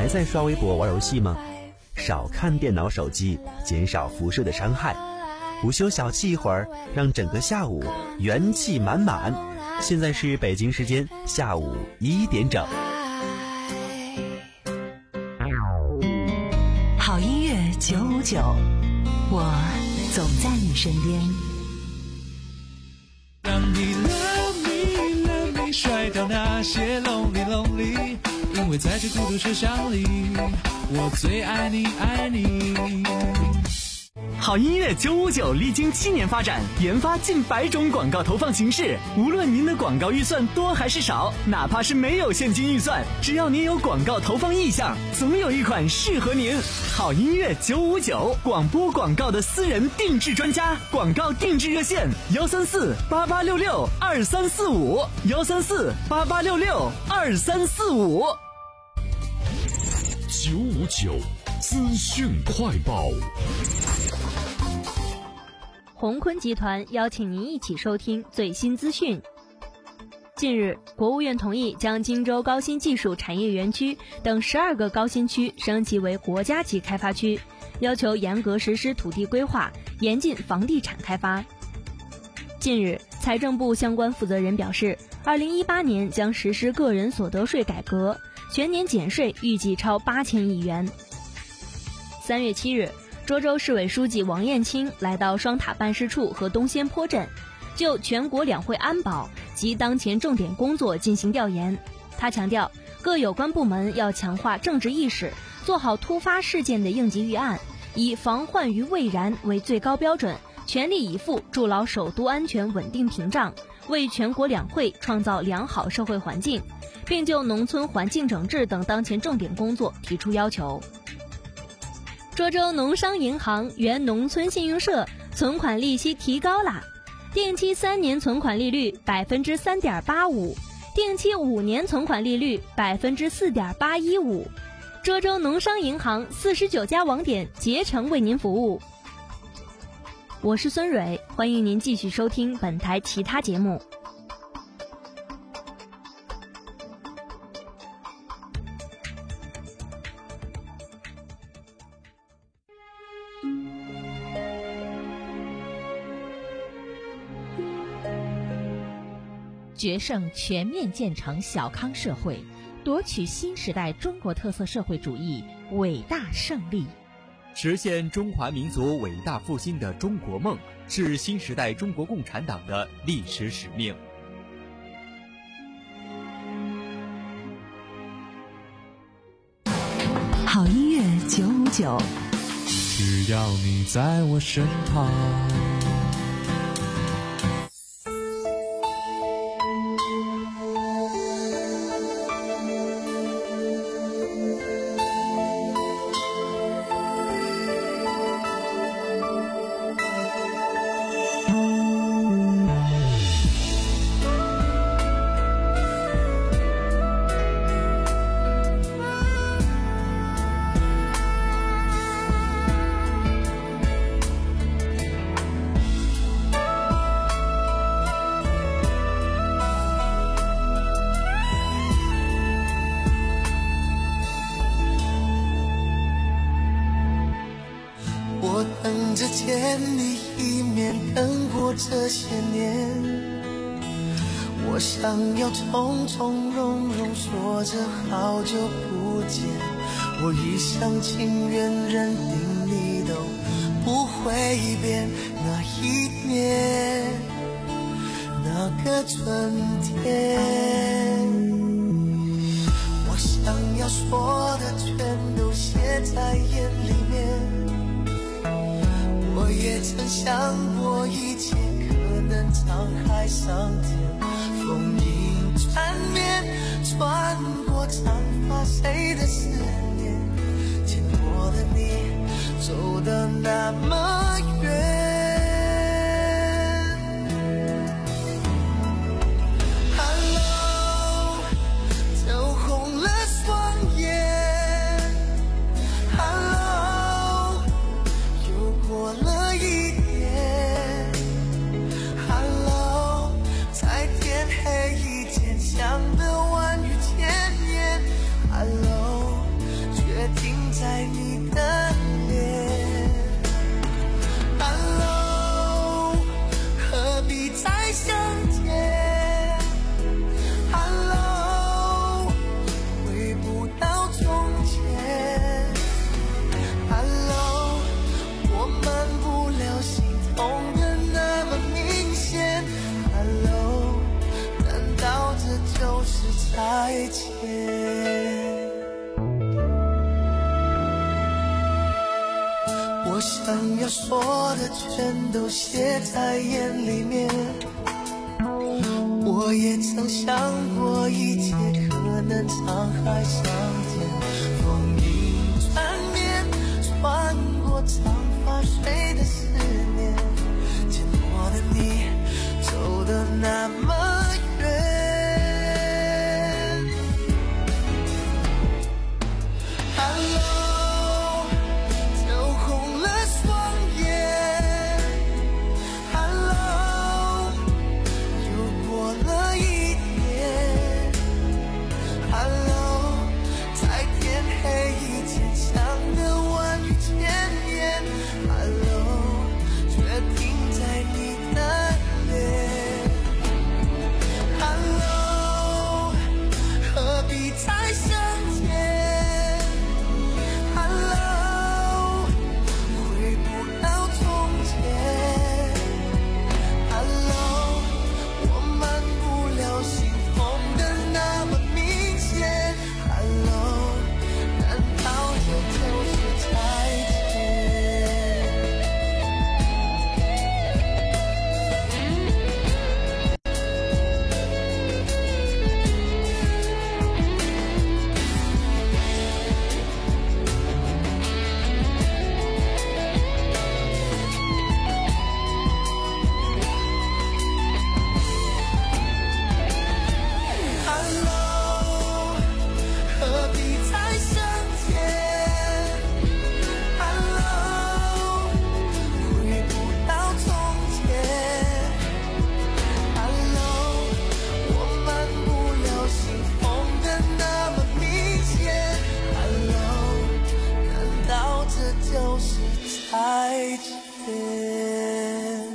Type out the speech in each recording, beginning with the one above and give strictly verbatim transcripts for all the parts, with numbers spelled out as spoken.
还在刷微博玩游戏吗？少看电脑手机，减少辐射的伤害。午休小憩一会儿，让整个下午元气满满。现在是北京时间下午一点整。 好音乐九五九，我总在你身边。 让你 love me love me 甩掉那些 lonely lonely， 因为在这孤独车厢里，我最爱你爱你。 好音乐九五九历经七年发展，研发近百种广告投放形式。无论您的广告预算多还是少，哪怕是没有现金预算，只要您有广告投放意向，总有一款适合您。好音乐九五九，广播广告的私人定制专家，广告定制热线幺三四八八六六二三四五幺三四八八六六二三四五。 九五九资讯快报。 鸿坤集团邀请您一起收听最新资讯。近日，国务院同意将荆州高新技术产业园区等十二个高新区升级为国家级开发区，要求严格实施土地规划，严禁房地产开发。近日，财政部相关负责人表示，二零一八年将实施个人所得税改革，全年减税预计超八千亿元。三月七日，涿州市委书记王艳卿来到双塔办事处和东仙坡镇，就全国两会安保及当前重点工作进行调研。他强调，各有关部门要强化政治意识，做好突发事件的应急预案，以防患于未然为最高标准，全力以赴筑牢首都安全稳定屏障，为全国两会创造良好社会环境，并就农村环境整治等当前重点工作提出要求。涿州农商银行原农村信用社存款利息提高了，定期三年存款利率百分之三点八五，定期五年存款利率百分之四点八一五。涿州农商银行四十九家网点竭诚为您服务。我是孙蕊，欢迎您继续收听本台其他节目。 决胜全面建成小康社会，夺取新时代中国特色社会主义伟大胜利， 实现中华民族伟大复兴的中国梦，是新时代中国共产党的历史使命。 好音乐九五九， 只要你在我身旁。 等着见你一面，等过这些年，我想要从从容容说着好久不见，我一厢情愿认定你都不会变。那一年，那个春天，我想要说的全都写在眼里面。我也曾想过一切可能沧海桑田，风影缠绵，穿过长发谁的思念，牵过的你走得那么远。Hello， 走红了双眼。Hello， 又过了一年。Hello， 在天黑以前想的万语千言。Hello， 却再见。我想要说的全都写在眼里面，我也曾想过一切可能沧海相见，风云传遍穿过长发水的思念，寂寞的你走得那么远。Hello， 酒红了双眼 Hello， 又过了一天 Hello， 在天黑以前讲的万语千言 Hello， 却停在你的脸 Hello， 何必再相见再见。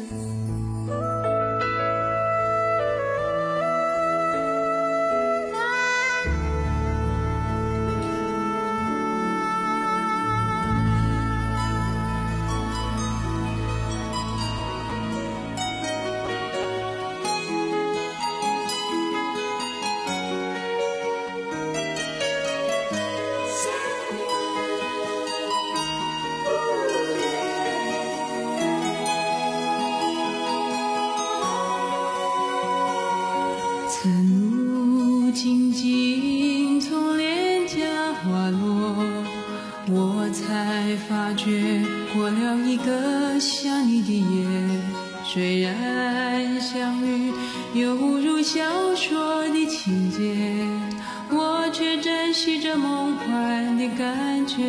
晨雾静静从脸颊滑落，我才发觉过了一个想你的夜。虽然相遇犹如小说的情节，我却珍惜着梦幻的感觉。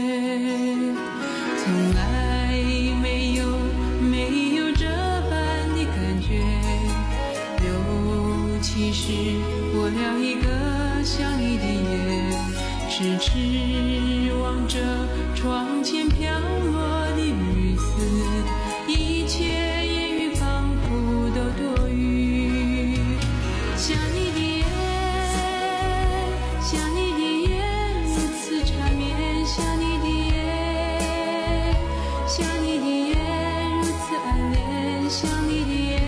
从来没有没有这般的感觉，尤其是过了一个想你的夜，痴痴望着窗前飘落的雨丝，一切言语仿佛都多余。想你的夜，想你的夜，如此缠绵。想你的夜，想你的夜，如此暗恋。想你的夜，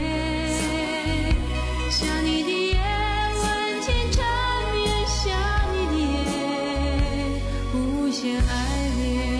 想你的夜，万千缠绵。想你的夜，无限爱恋。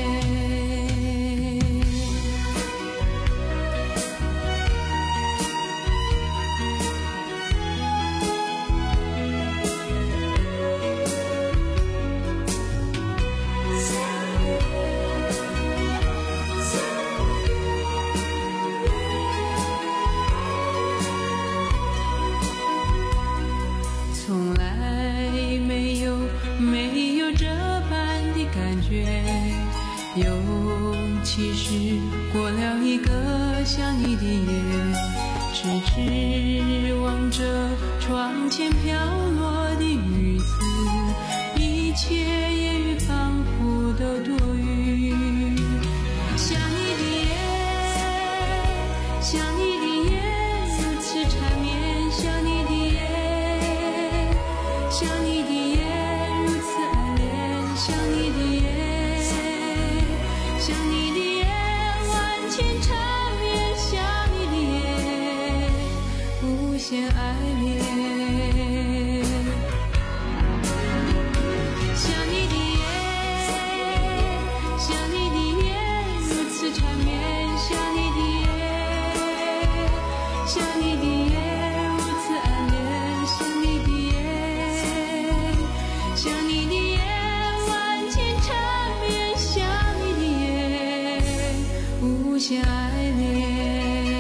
从来没有没有这般的感觉，尤其是过了一个想你的夜，痴痴望着窗前飘落的雨丝，一切言语仿佛都多余。想你的夜，想你的夜，如此缠绵。想你的夜，想你的夜，如此爱恋。想你的夜，想你的夜，万千缠绵。想你的夜，无限爱恋。 些爱恋。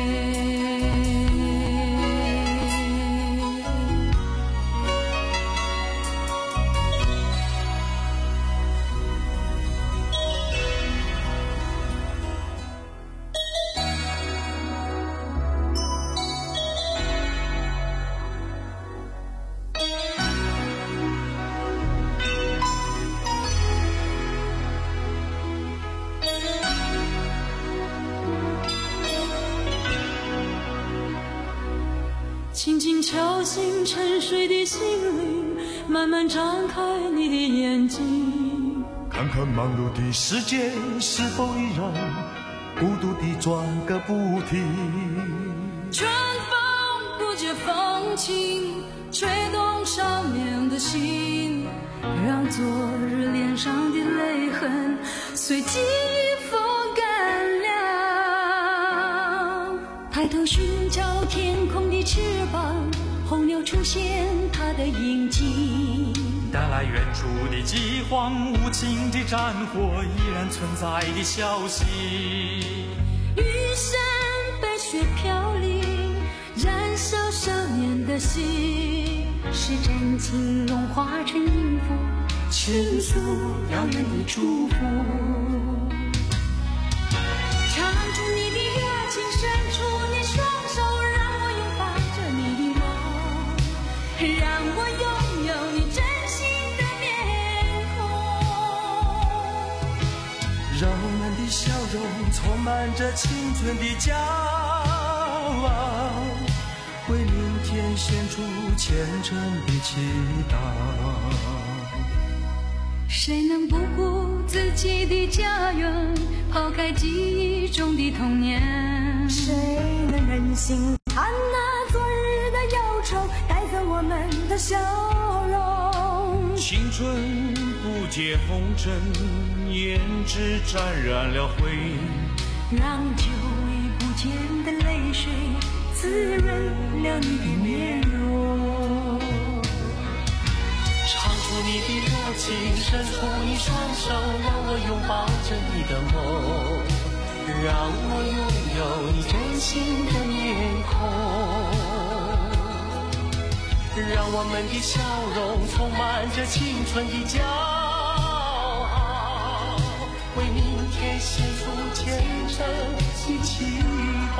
轻轻敲醒沉睡的心灵，慢慢张开你的眼睛， 看看忙碌的世界是否依然孤独地转个不停。 春风不解风情，吹动少年的心，让昨日脸上的泪痕随季风干了。抬头寻找天空的翅膀，候鸟出现它的影迹， 带来远处的饥荒，无情的战火依然存在的消息。 玉山白雪飘零，燃烧少年的心，是真情融化成音符，倾诉遥远的祝福。唱出你的热情，伸出你双手，让我拥抱着你的梦，让我拥有你真心的面孔， 让我们的笑容充满着青春的骄傲，为明天献出虔诚的祈祷。 谁能不顾自己的家园，抛开记忆中的童年？ 谁能忍心看那昨日的忧愁，带走我们的笑容？ 青春不解红尘，胭脂沾染了灰， 让久已不见的泪水滋润了你的面容。 唱出你的热情，伸出你双手，让我拥抱着你的梦，让我拥有你真心的面孔，让我们的笑容充满着青春的骄傲，为明天献出虔诚的祈祷。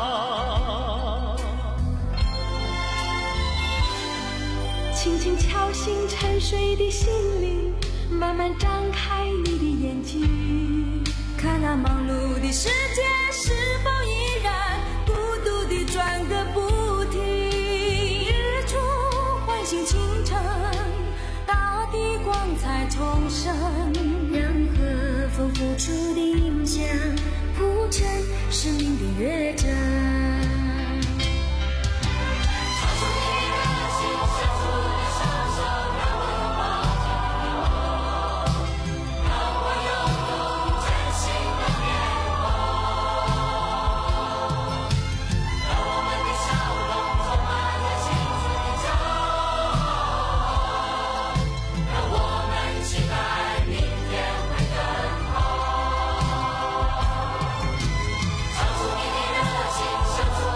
轻轻敲醒沉睡的心灵，慢慢张开你的眼睛， 看那忙碌的世界是否依然孤独地转个不停。日出唤醒清晨，大地光彩重生， 让和风付出的影响铺成生命的乐章。 唱出你的热情，唱出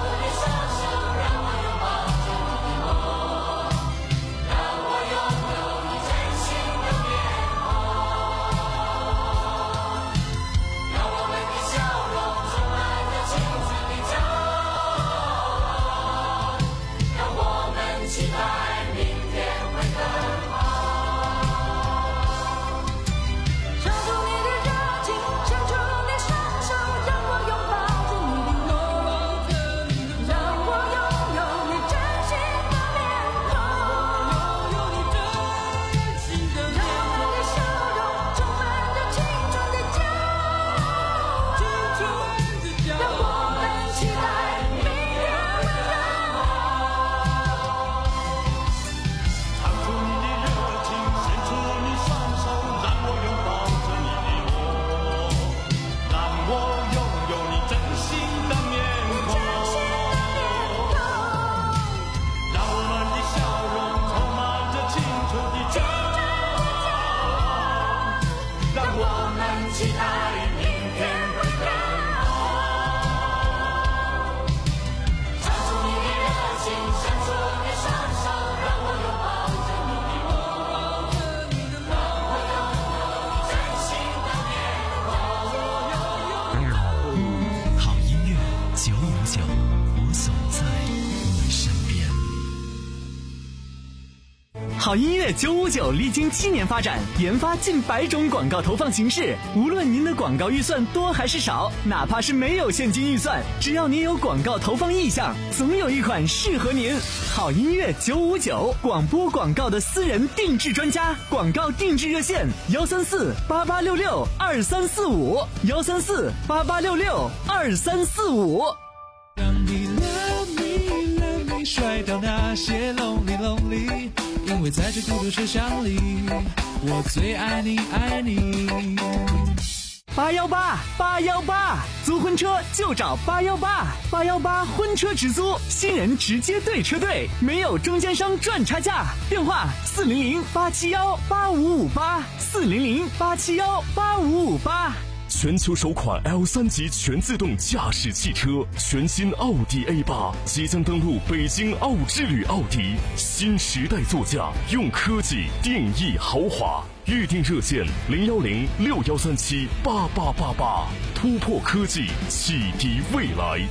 好音乐九五九历经七年发展，研发近百种广告投放形式。无论您的广告预算多还是少，哪怕是没有现金预算，只要您有广告投放意向，总有一款适合您。好音乐九五九，广播广告的私人定制专家，广告定制热线：幺三四八八六六二三四五，幺三四八八六六二三四五。 让你 love me love me 甩掉那些 lonely lonely， 因为在这孤独车厢里，我最爱你爱你。 八幺八八幺八，租婚车就找八幺八，八幺八婚车直租，新人直接对车队，没有中间商赚差价。电话四零零八七幺八五五八，四零零八七幺八五五八。 全球首款 L 三 级全自动驾驶汽车，全新奥迪 A 八即将登陆北京奥之旅奥迪，新时代座驾，用科技定义豪华。预订热线零幺零六幺三七八八八八，突破科技，启迪未来。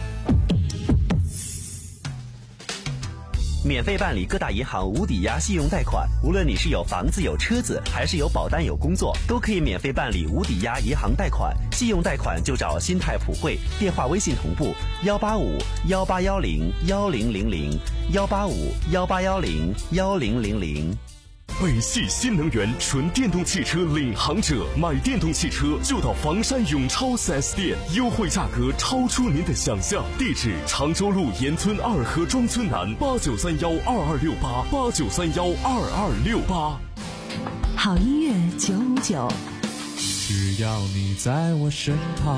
免费办理各大银行无抵押信用贷款，无论你是有房子有车子，还是有保单有工作，都可以免费办理无抵押银行贷款。信用贷款就找新泰普惠，电话微信同步幺八五幺八幺零幺零零零幺八五幺八幺零幺零零零。 北汽新能源纯电动汽车领航者，买电动汽车就到房山永超 四 S 店，优惠价格超出您的想象。地址：常州路沿村二河庄村南，八九三幺二二六八八九三幺二二六八。 好音乐九五九， 只要你在我身旁。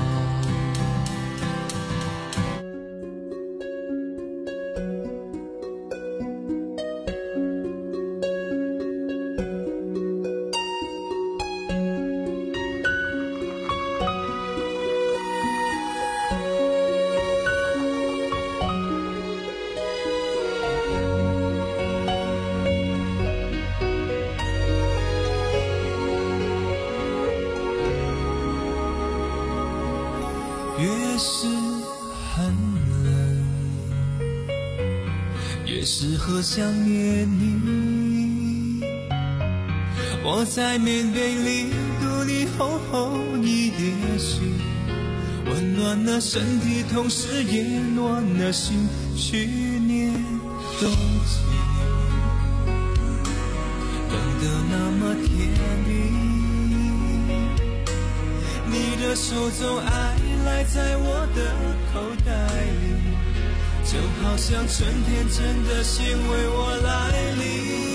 越是很冷，越适合想念你。我在棉被里读你厚厚一叠信，温暖了身体，同时也暖了心。去年冬季，冷得那么甜蜜。你的手中爱赖在我的口袋里，就好像春天真的心为我来临。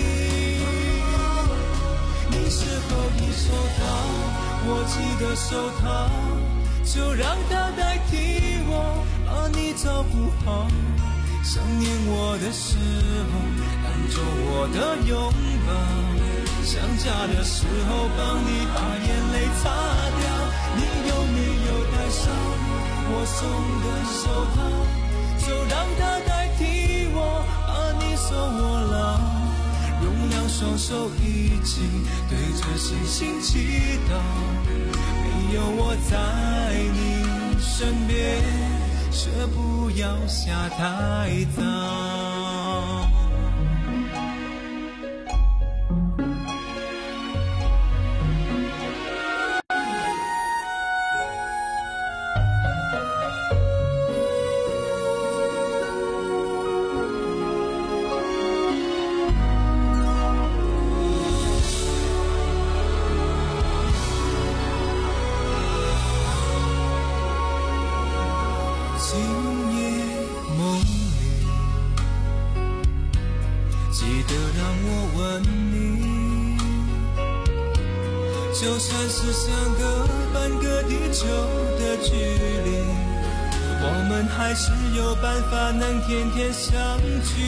你是否已收到我寄的手套？就让它代替我，把你照顾好。想念我的时候，当作我的拥抱；想家的时候，帮你把眼泪擦掉。你有没有带上我送的手套？就让它代替我，把你手握牢，用两双手一起对着星星祈祷。没有我在你身边，却不要下太早。就算是相隔半个地球的距离，我们还是有办法能天天相聚。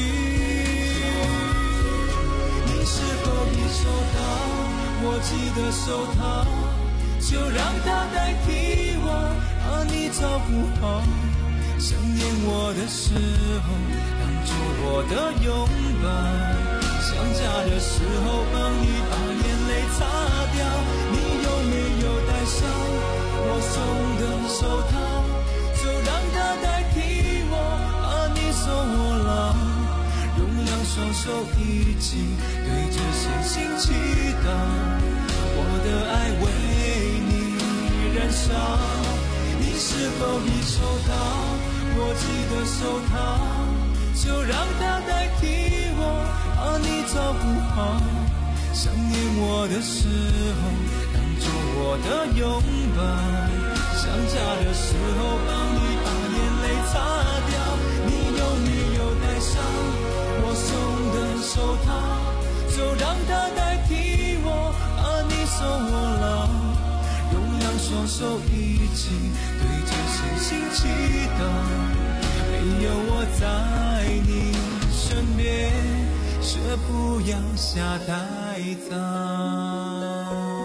你是否已收到我寄的手套？就让它代替我，把你照顾好。想念我的时候，当作我的拥抱。想家的时候，帮你把眼泪擦掉。你有没有带上我送的手套？就让它代替我，把你手握牢，用两双手一起对着星星祈祷，我的爱为你燃烧。你是否已收到我寄的手套？就让它代替我，把你照顾好。想念我的时候，当作我的拥抱。想家的时候，帮你把眼泪擦掉。你有没有戴上我送的手套？就让它代替我，把你手握牢。用两双手一起对着星星祈祷。没有我在你身边，却不要下太早。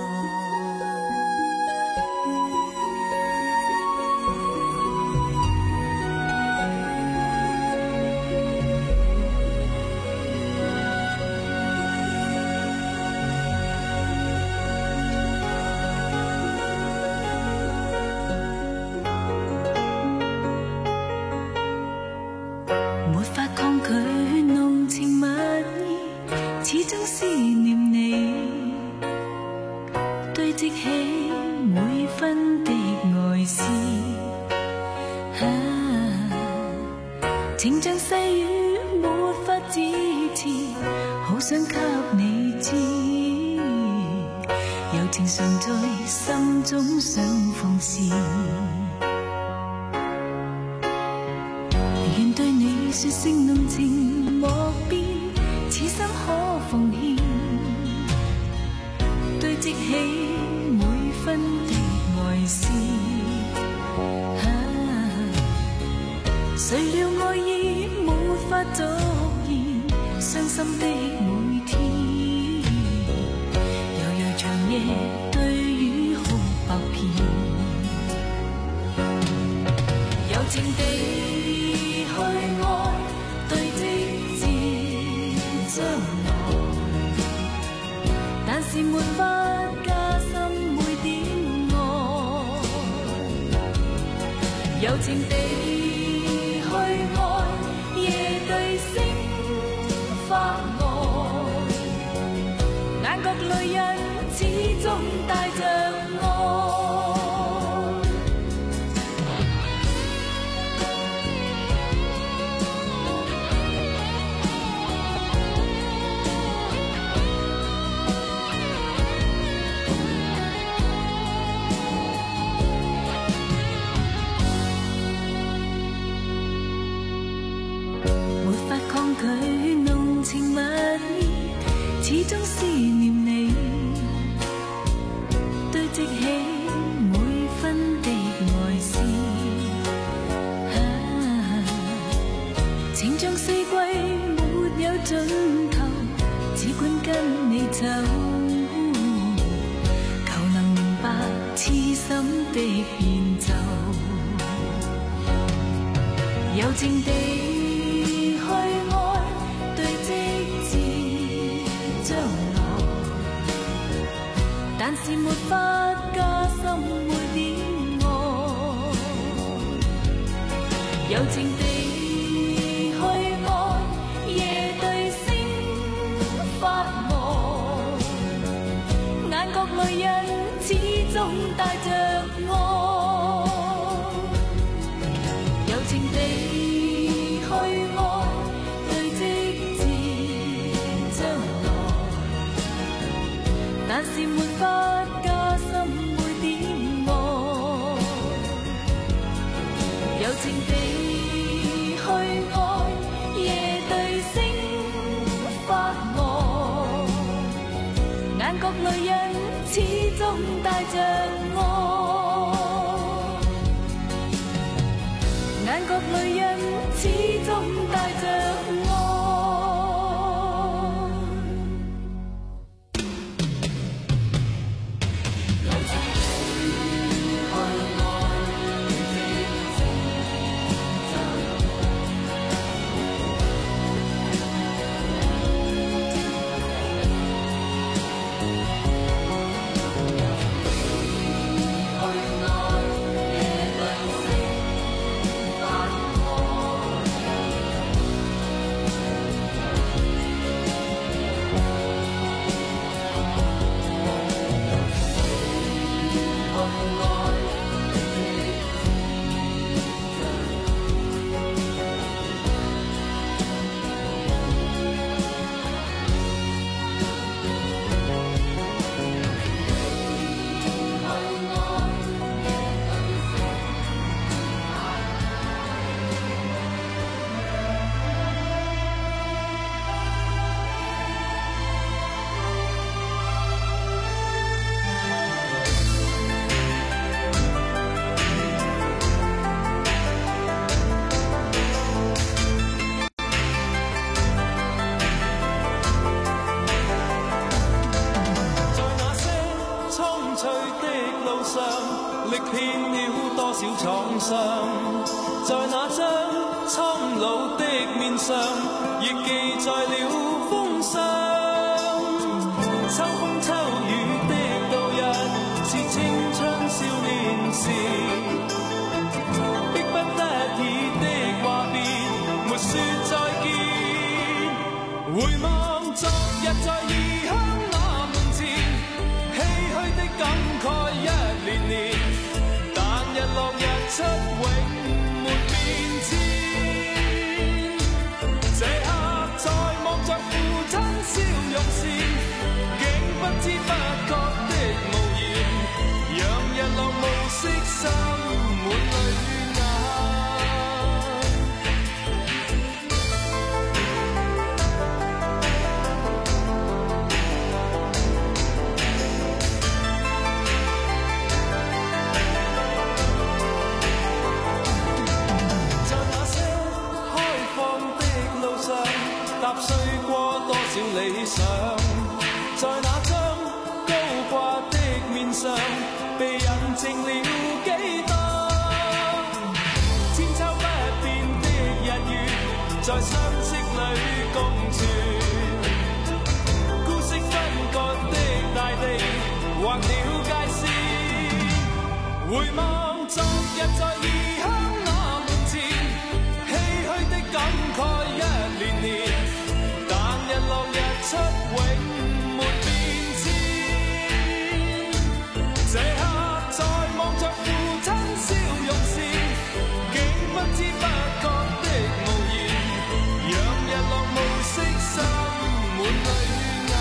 情像細雨沒法支持，好想給你知，柔情常在心中想放肆。願對你說聲濃情莫變，此生可奉獻，堆積起每分的愛思。誰料愛意沒法續延，傷心的每天，悠悠長夜對雨哭百遍，柔情地去愛，對直至將來，但是沒法加深每點愛，柔情地女人始終帶着愛，沒法抗拒濃情蜜意，始終思念你。積起每分的愛思，啊，情像四季沒有盡頭，只管跟你走，求能明白痴心的變奏，柔情地去愛，對直至將來，但是沒法加深每點愛，柔情地去愛，夜對星發呆，眼角淚印始終帶着愛，柔情地去愛，對直至將來，但是沒法加深每點愛，柔情地去愛，夜對星發呆，眼角淚印始終帶着愛，眼角淚印始終帶着愛。 历遍了多少創傷，在那張蒼老的面上，亦記載了風霜。秋風秋雨的度日，是青春少年時，迫不得已的話別，沒說再見。回望昨日在異鄉那門前，唏噓的感慨一年年，但日落日出永沒變遷。這刻在望着父親笑容時，竟不知不覺的無言，讓日落暮色滲滿淚眼。踏碎過多少理想，在那張高掛的面上，被印證了幾多千秋不變的日月，在相識裏共存。孤息分割的大地，劃了界線。回望昨日在異鄉那門前，唏噓的感慨一年年，日落日出永沒變遷。這刻在望着父親笑容時，竟不知不覺的無言，讓日落暮色滲滿淚眼。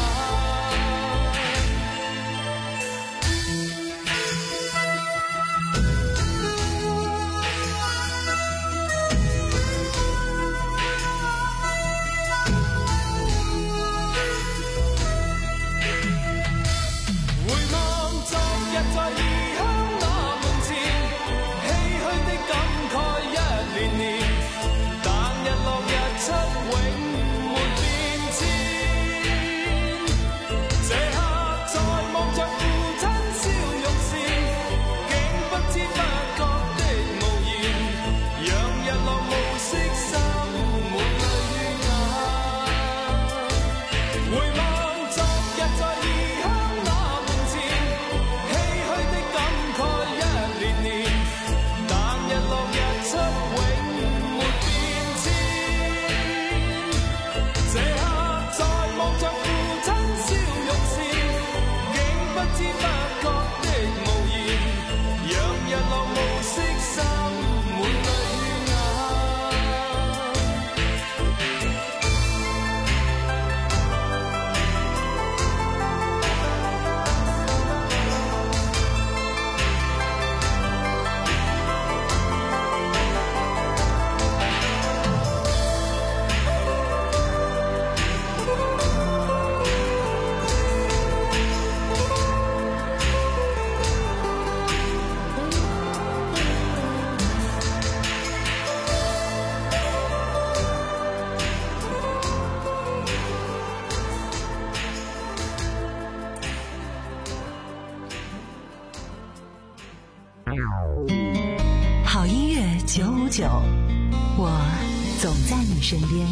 好音乐九五九，我总在你身边。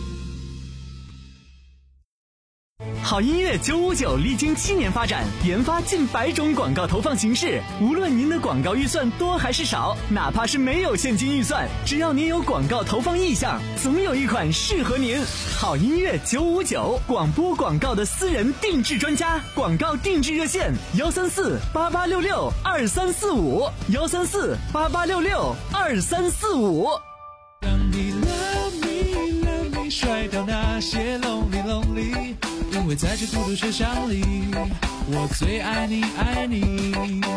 好音乐九五九历经七年发展，研发近百种广告投放形式。无论您的广告预算多还是少，哪怕是没有现金预算，只要您有广告投放意向，总有一款适合您。好音乐九五九，广播广告的私人定制专家，广告定制热线：幺三四八八六六二三四五，幺三四八八六六二三四五。 让你 love me love me， 甩掉那些 lonely lonely。因为在这孤独学校里，我最爱你爱你。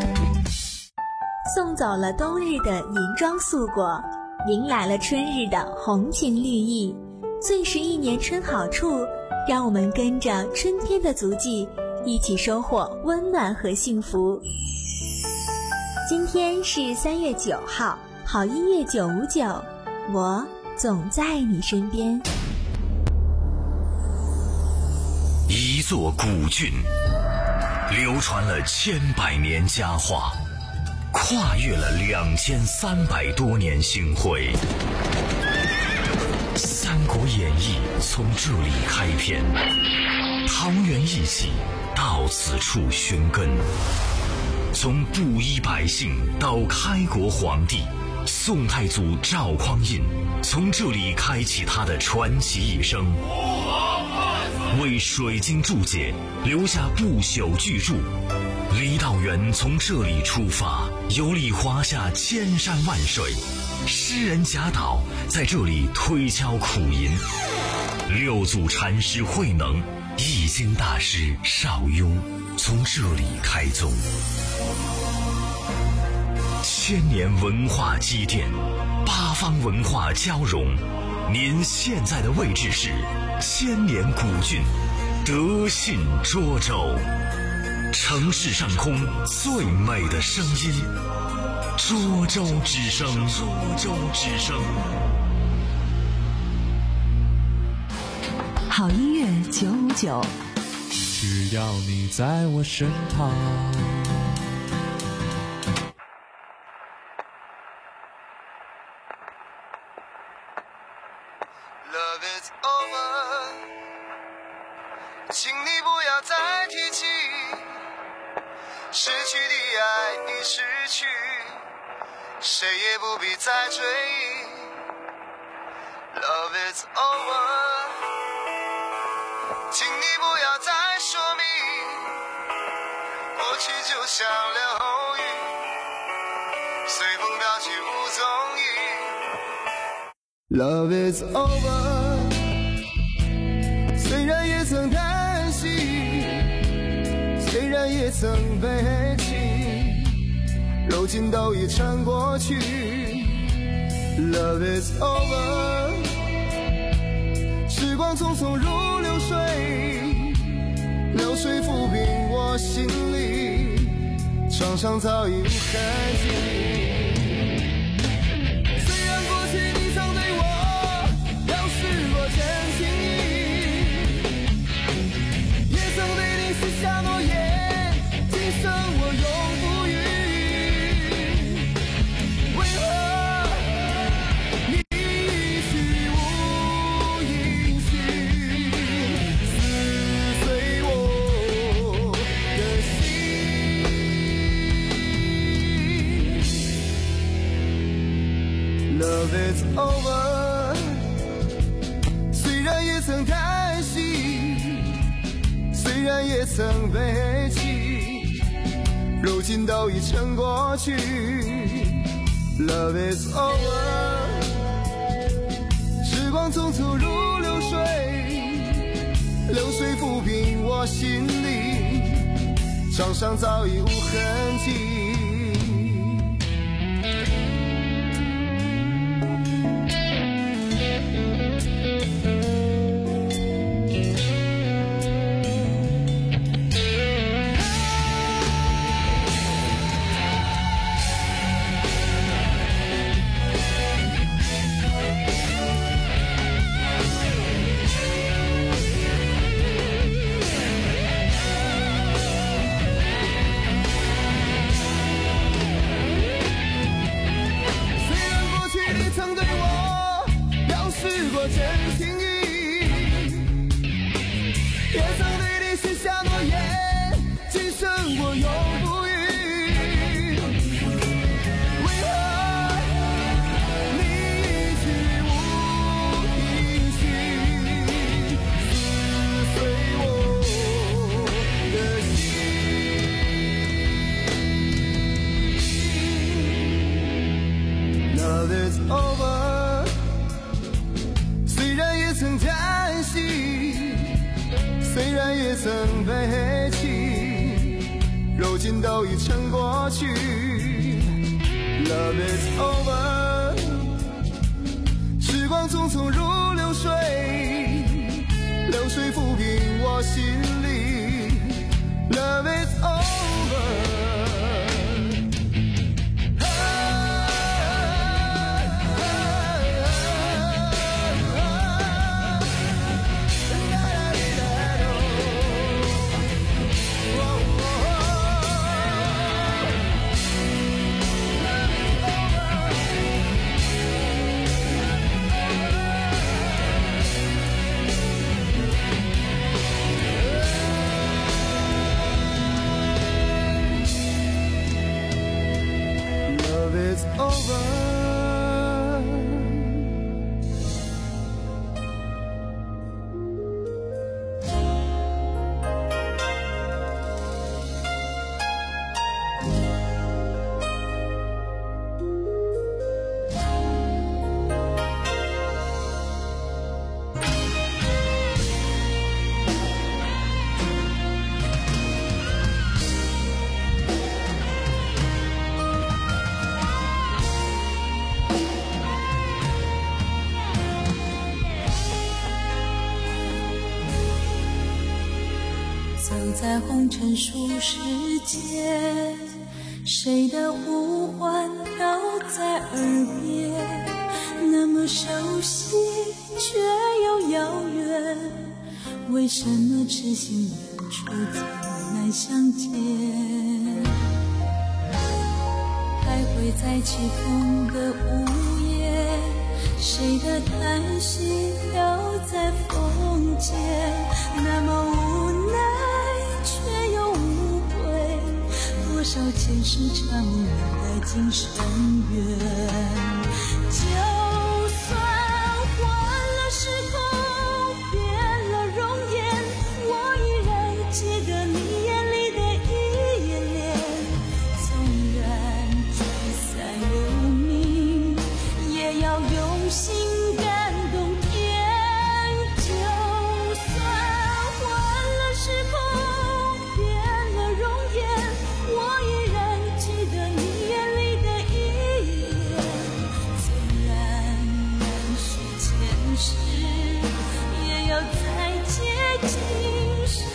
送走了冬日的银装素裹，迎来了春日的红情绿意。最是一年春好处，让我们跟着春天的足迹，一起收获温暖和幸福。今天是三月九号，好音乐九五九，我总在你身边。 一座古郡，流传了千百年佳话，快跨越了两千三百多年星辉。《三国演义》从这里开篇，桃园义气到此处寻根。从布衣百姓到开国皇帝，宋太祖赵匡胤从这里开启他的传奇一生，为水晶注解留下不朽巨著。郦道元从这里出发，游历华夏千山万水，诗人贾岛在这里推敲苦吟，六祖禅师慧能、易经大师邵雍从这里开宗。千年文化积淀，八方文化交融。您现在的位置是千年古郡德信涿州，城市上空最美的声音，涿州之声。涿州之声。 好音乐九五九， 只要你在我身旁。 Love is over， 请你不要再提起，失去的爱已失去，谁也不必再追忆。Love is over， 请你不要再说明，过去就像流云，随风飘去无踪影。Love is over， 虽然也曾叹息，虽然也曾悲泣，如今都已成过去。Love is over， 时光匆匆如流水，流水抚平我心里，创伤早已无痕迹。下诺言，今生我永不渝。为何你一去无音讯，撕碎我的心。Love is over， 虽然也曾叹息，虽然也曾悲泣，如今都已成过去。Love is over， 时光匆匆如流水，流水抚平我心里，创伤早已无痕迹。虽然也曾悲泣，如今都已成过去。Love is over， 时光匆匆如流水，流水抚平我心里。Love is over。 在红尘俗世间，谁的呼唤绕在耳边，那么熟悉却又遥远，为什么痴心人初次难相见？徘徊在起风的午夜，谁的叹息飘在风间，那么无奈却又无悔，多少前世缠绵带进深渊。就算换了时空，变了容颜，我依然记得你眼里的依恋，纵然聚散有命，也要用心感动天。就算换了时空，变了容颜，我依然记得你眼里的依恋，纵然难续前世，也要再接今生。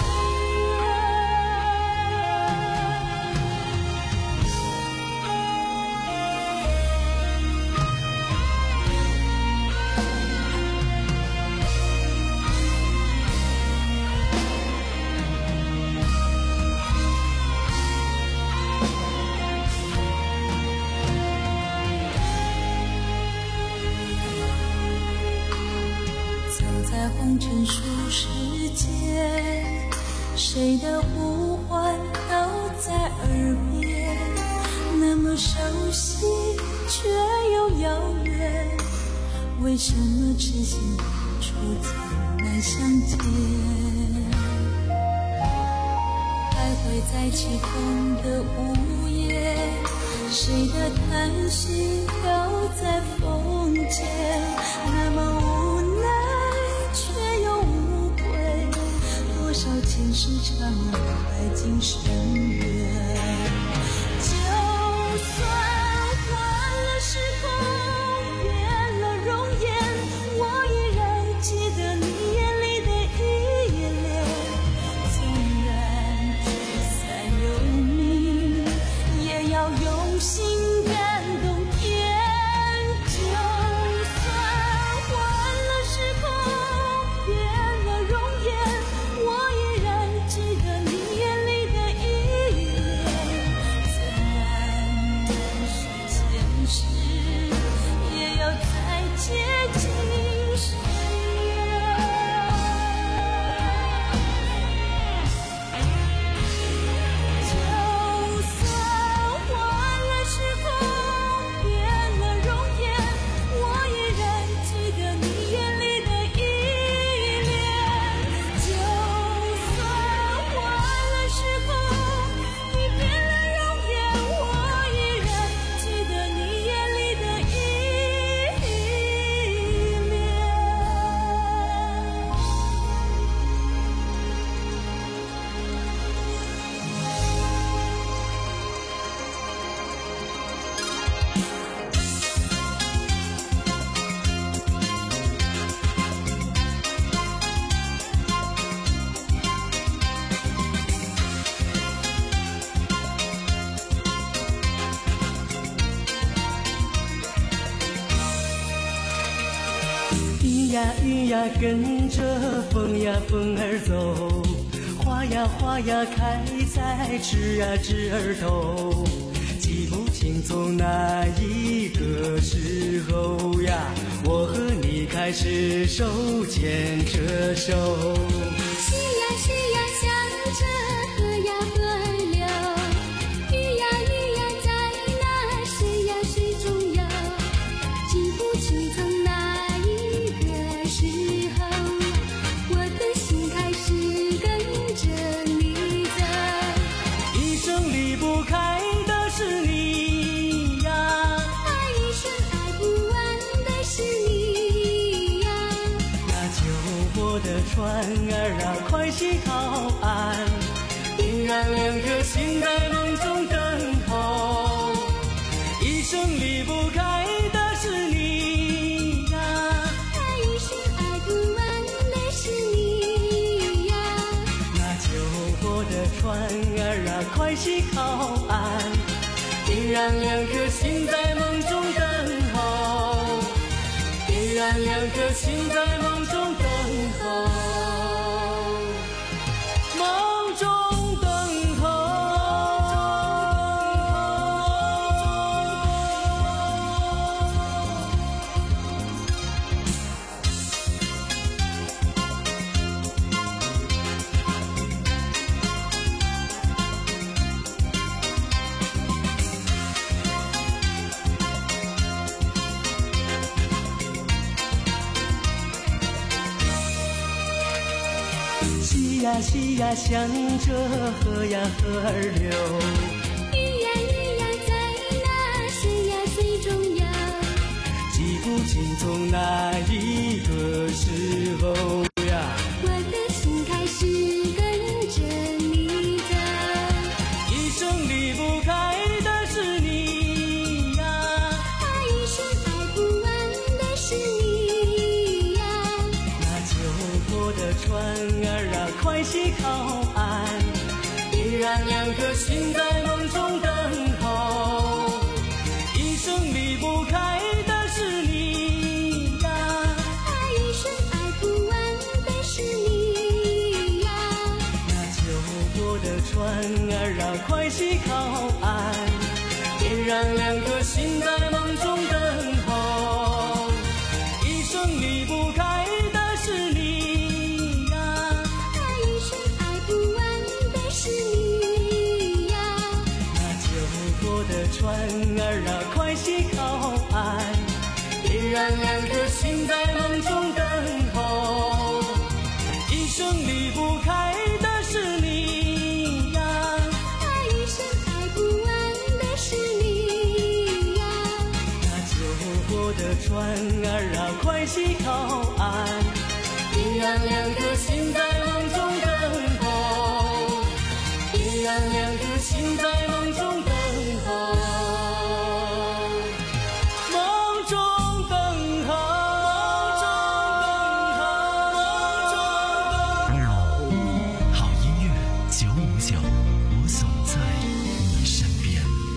走在红尘俗世间，谁的呼唤绕在耳边，那么熟悉却又遥远，为什么痴心人初次难相见？徘徊在起风的午夜，谁的叹息飘在风间，那么无奈却又无悔，多少前世缠绵带进深渊。就算换了时空，变了容颜，我依然记得你眼里的依恋，纵然聚散有命，也要用心感动天。就算换了时空，变了容颜，我依然记得你眼里的依恋，纵然难续前世，也要再接今生。就算换了时空，变了容颜，我依然记得你眼里的依恋。就算换了时空，你变了容颜，我依然记得你眼里的依恋。 云呀云呀跟着风呀风儿走，花呀花呀开在枝呀枝儿头，记不清从哪一个时候呀，我和你开始手牵着手。 是呀是呀向着河呀河儿流，鱼呀鱼呀在那水呀水中游，记不清从哪一个时候，我的心开始跟着你走。 一生离不开的是你呀， 爱一生爱不完的是你呀， 那救我的船儿啊，快些靠岸，定然两颗心在梦中等候。一生离不开的是你呀， 爱一生爱不完的是你呀， 那救我的船儿啊，快些靠岸，别让两颗心在梦中等候，别让两颗心在梦中等候，梦中等候。溪呀溪呀向着河呀河儿流， 鱼呀鱼呀在那水呀水中游， 记不清从哪一个时候呀， 我的心开始跟着你走， 一生离不开的是你呀， 啊一生爱不完的是你呀， 那旧过的船儿啊，快些靠岸，别让两颗心在梦中等候，一生离不开的是你呀， 啊一生爱不完的是你呀， 那旧过的船儿啊，快些靠岸，别让两颗心在梦中等候，一生离不开的是你呀， 啊一生爱不完的是你呀， 那旧过的船儿啊，快些靠岸，别让两颗心在梦中等候，一生离不开的是你呀， 啊一生爱不完的是你呀， 那旧过的船儿啊，快些靠岸，别让两颗心在梦中等候，别让两颗心在梦中等候，梦中等候，梦中等候。 好音乐九五九，我总在你身边。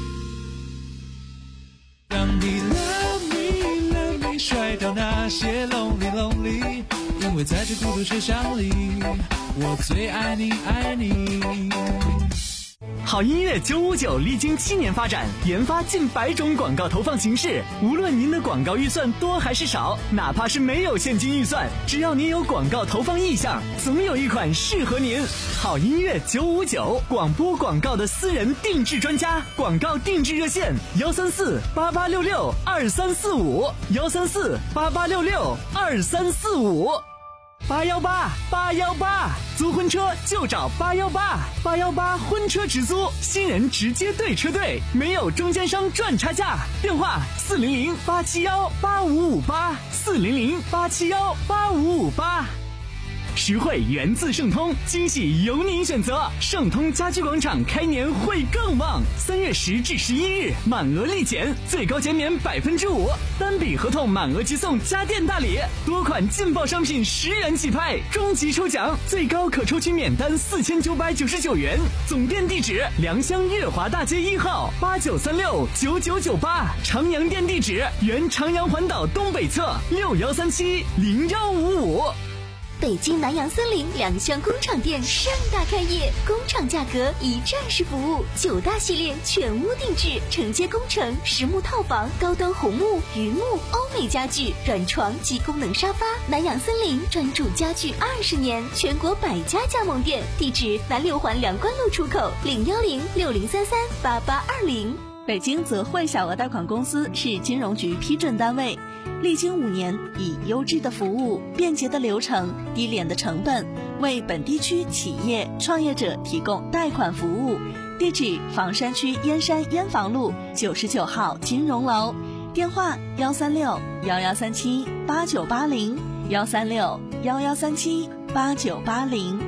让你 love me love me 甩掉那些 lonely lonely， 因为在这孤独车厢里，我最爱你爱你。 好音乐九五九历经七年发展，研发近百种广告投放形式。无论您的广告预算多还是少，哪怕是没有现金预算，只要您有广告投放意向，总有一款适合您。好音乐九五九，广播广告的私人定制专家，广告定制热线：幺三四八八六六二三四五，幺三四八八六六二三四五。八幺八八幺八，租婚车就找八幺八，八幺八婚车直租，新人直接对车队，没有中间商赚差价。电话四零零八七幺八五五八，四零零八七幺八五五八。实惠源自盛通，惊喜由您选择。盛通家居广场开年会更旺，三月十至十一日满额立减，最高减免百分之五，单笔合同满额即送家电大礼，多款劲爆商品十元起拍，终极抽奖最高可抽取免单四千九百九十九元。总店地址：良乡月华大街一号八九三六九九九八，长阳店地址：原长阳环岛东北侧六幺三七零幺五五。 北京南洋森林良乡工厂店盛大开业，工厂价格一站式服务，九大系列全屋定制，承接工程、实木套房、高端红木、榆木、欧美家具、软床及功能沙发。南洋森林专注家具二十年，全国百家加盟店，地址南六环梁关路出口零幺零六零三三八八二零。 北京泽汇小额贷款公司是金融局批准单位，历经五年，以优质的服务、便捷的流程、低廉的成本，为本地区企业创业者提供贷款服务。地址：房山区燕山燕房路九十九号金融楼，电话：幺三六幺幺三七八九八零，幺三六幺幺三七八九八零。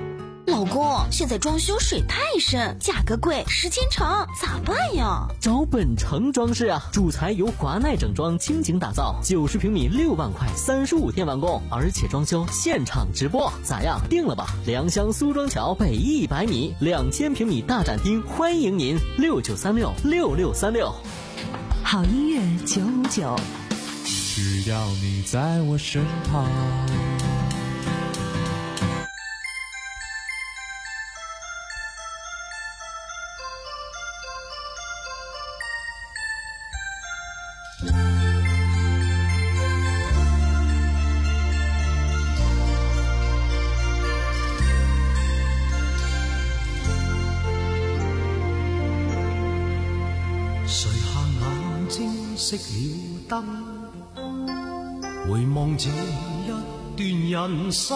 老公，现在装修水太深，价格贵，时间长，咋办呀？ 找本城装饰啊，主材由华奈整装倾情打造，九十平米六万块，三十五天完工，而且装修现场直播，咋样？定了吧？良乡苏庄桥北一百米，两千平米大展厅，欢迎您六九三六六六三六。 好音乐九五九， 只要你在我身旁。 熄了燈，回望這一段人生，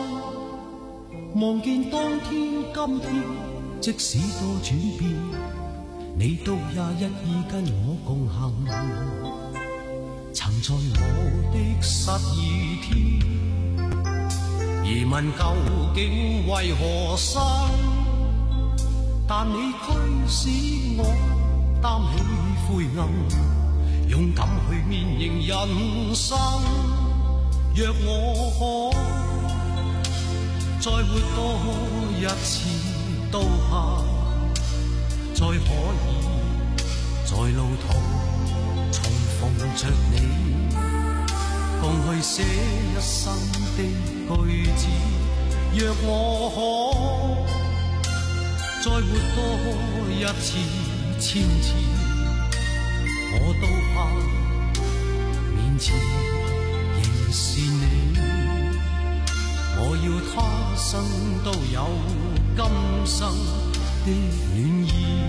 望見當天今天，即使多轉變，你都也一意跟我共行。曾在我的失意天，疑問究竟為何生，但你驅使我擔起灰暗。勇敢去面迎人生，若我可再活多一次都怕，再可以在路途重逢着你，共去寫一生的句子。若我可再活多一次千次，我都怕面前仍是你，我要他生都有今生的暖意。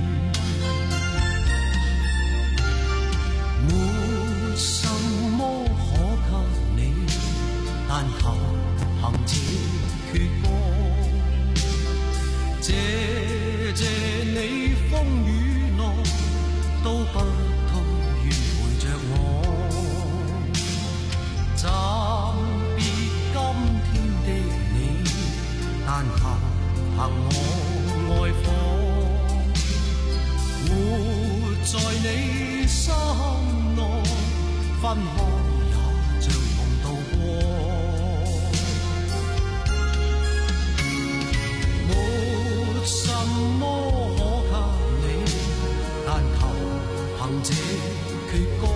沒什麼可給你，但求憑這闕歌，謝謝你風雨內都不退，願陪着我。暫別今天的你，但求憑我愛火，活在你心內，分開也像同渡過。沒什麼可給你，但求憑這闕歌，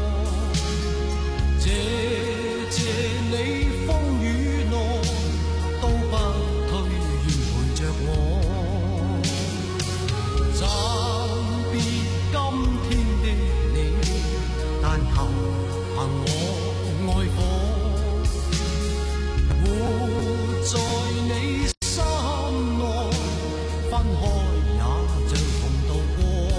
謝謝你風雨內都不退，願陪着我。暫別今天的你，但求憑我愛火，活在你心內，分開也像同渡過。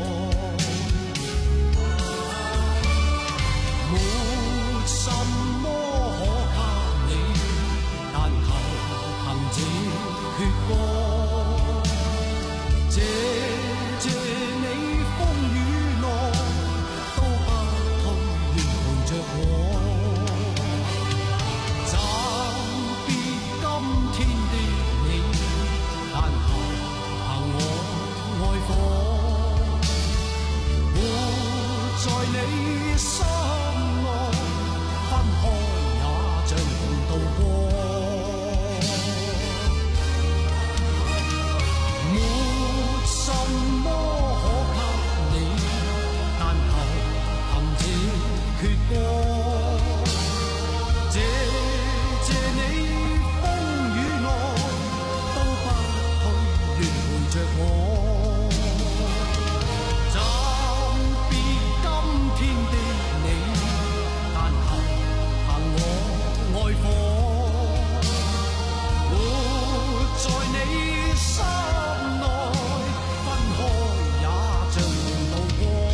沒什麼可給你，但求憑這闕歌，謝謝你風雨內都不退，願陪着我。暫別今天的你，但求憑我愛火，活在你心內，分開也像同渡過。沒什麼可給你，但求憑這闕歌，謝謝你風雨內都不退，願陪着我。暫別今天的你，但求憑我愛火，活在你心內，分開也像同渡過。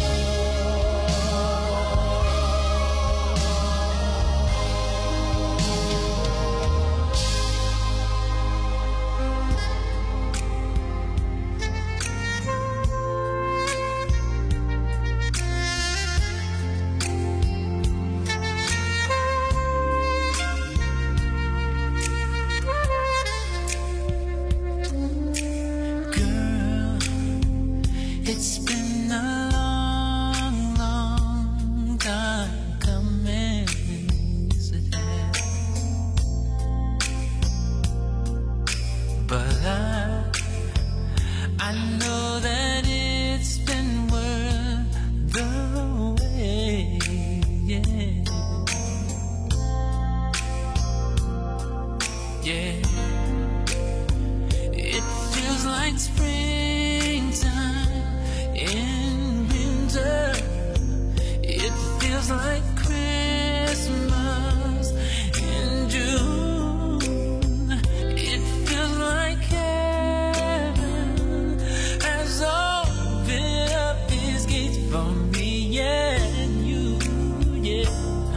Girl, it's been a long, long time coming, yes it has. But I, I know that it's been worth the wait, yeah. Yeah, it feels like springtime in winter. It feels like Christmas in June. It feels like heaven has opened up its gates for me, yeah, and you, yeah.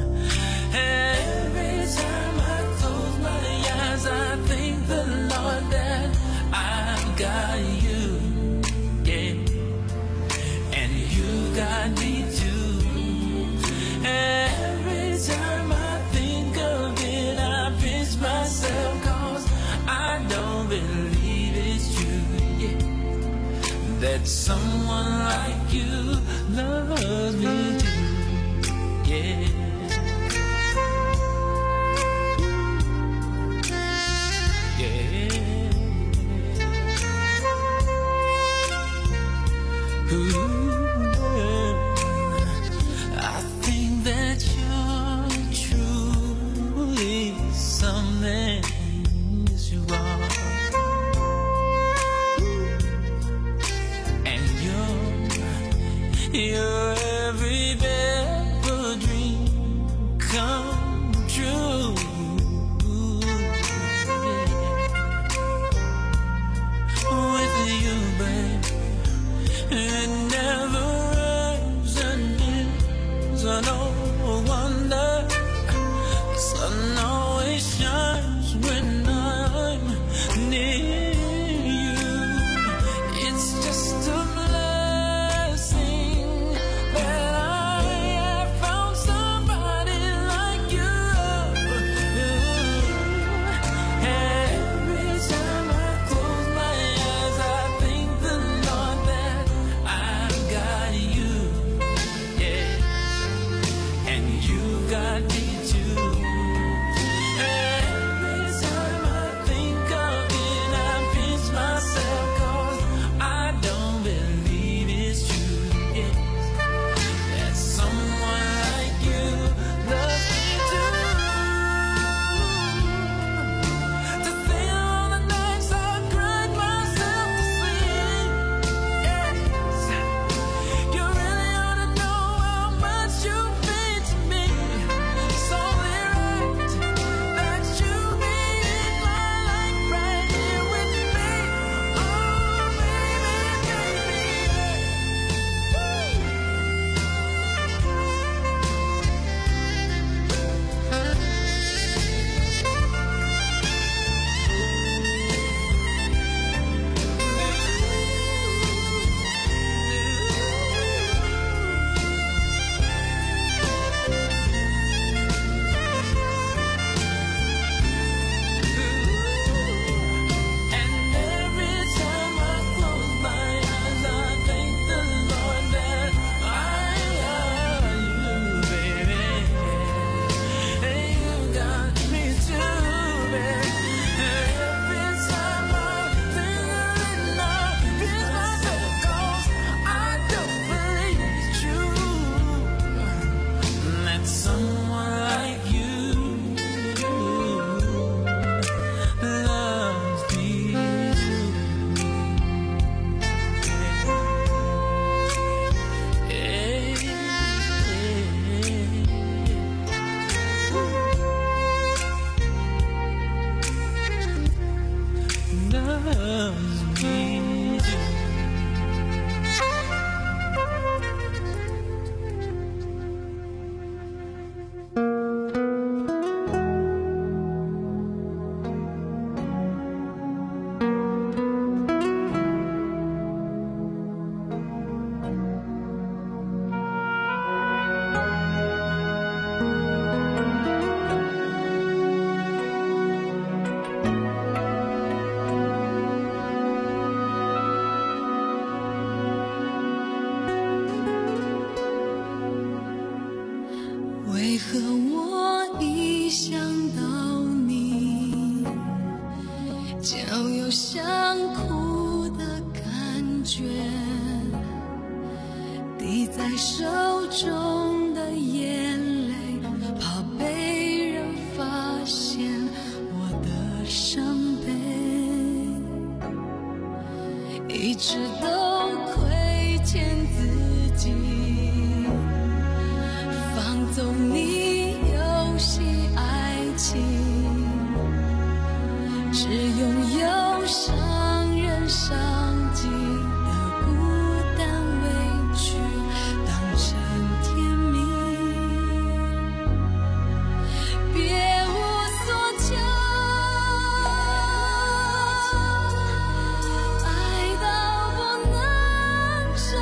Every time I close my eyes, I thank the Lord that I got you, yeah, and you got me too. Every time I think of it, I pinch myself, cause I don't believe it's true, yeah, that someone like you loves me too, yeah. I think that you're truly something, yes you are, and you're, you're every bit of a dream come true, yeah. With you, babe, it never ends and ends, and no wonder the sun always shines when I'm near you. It's just a blessing that I 倦，滴在手中的眼泪，怕被人发现我的伤悲，一直都亏欠自己，放纵你游戏爱情，只拥有伤人伤己的孤单委屈当成甜蜜，别无所求，爱到不能收，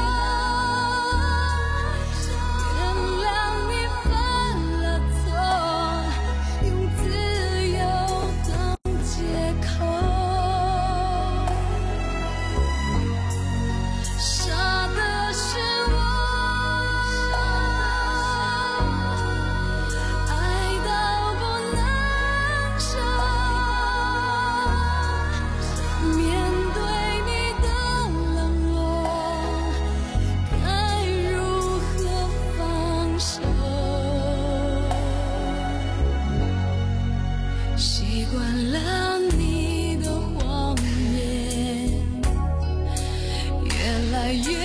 原谅你犯了错，用自由当借口，傻的是我，爱到不能收，面对你的冷落，该如何放手？习惯了你的谎言，越来越